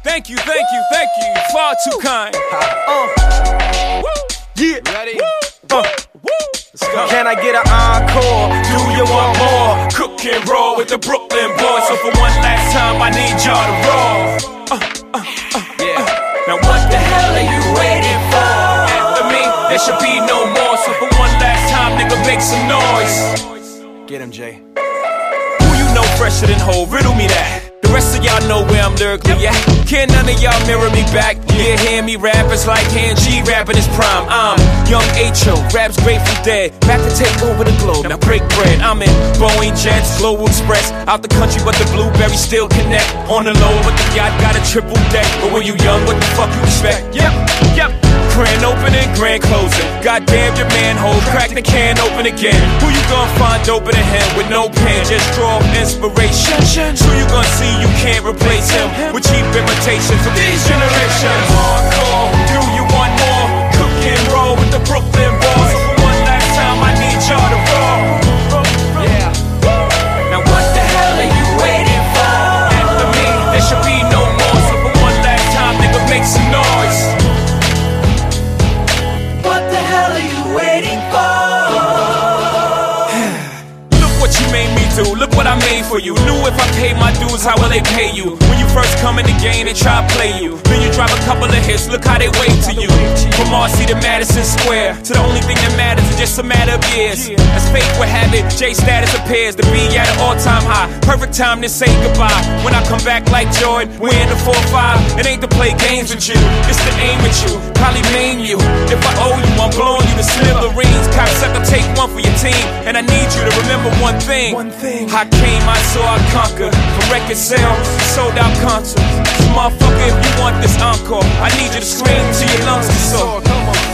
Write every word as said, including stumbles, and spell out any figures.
Thank you, thank you, thank you. Far too kind. Uh. Yeah. Ready? Uh. Let's go. Can I get an encore? Do you want more? Cook and roll with the Brooklyn boys. So for one last time, I need y'all to roll. Uh, uh, uh, yeah. Uh. Now what the hell are you waiting for? After me, there should be no more. So for one last time, nigga, make some noise. Get him, Jay. Who you know fresher than Ho? Riddle me that. The rest of y'all know where I'm lyrically at. Can't none of y'all mirror me back. Yeah, hear me rap, it's like hand G rapping his prime. I'm Young H O, raps Grateful Dead. Back to take over the globe, now break bread. I'm in Boeing Jets, Global Express. Out the country, but the blueberries still connect. On the low, but the yacht got a triple deck. But when you young, what the fuck you expect? Yep, yep. Grand opening, grand closing. Goddamn your manhole, crack the can open again. Who you gonna find open a hand with no pen? Just draw inspiration. Who you gonna see you can't replace him with cheap imitations of these generations? Hardcore, do you want more? Cook and roll with the Brooklyn boys. So for one last time, I need y'all to roll. Yeah. Now what the hell are you waiting for? After me, there should be no more. So for one last time, nigga, make some noise. What the hell are you waiting for? Look what you made me do, look what I made for you. Knew if I paid my dues, how will they pay you? When you first come in the game, they try to play you. Then you drop a couple of hits, look how they wait to you. From Marcy to Madison Square, to the only thing that matters is just a matter of years. As fate would have it, J status appears to be at an all-time high. Perfect time to say goodbye. When I come back like Jordan, we're in the four five. It ain't to play games with you, it's to aim at you. Probably maim you. If I owe you, I'm blowing you to smithereens. Cocksucker, take one for your team. And I need you to remember one thing. One thing. I came, I saw, I conquered. From record sales, sold out concerts. So motherfucker, if you want this encore, I need you to scream till your lungs are sore.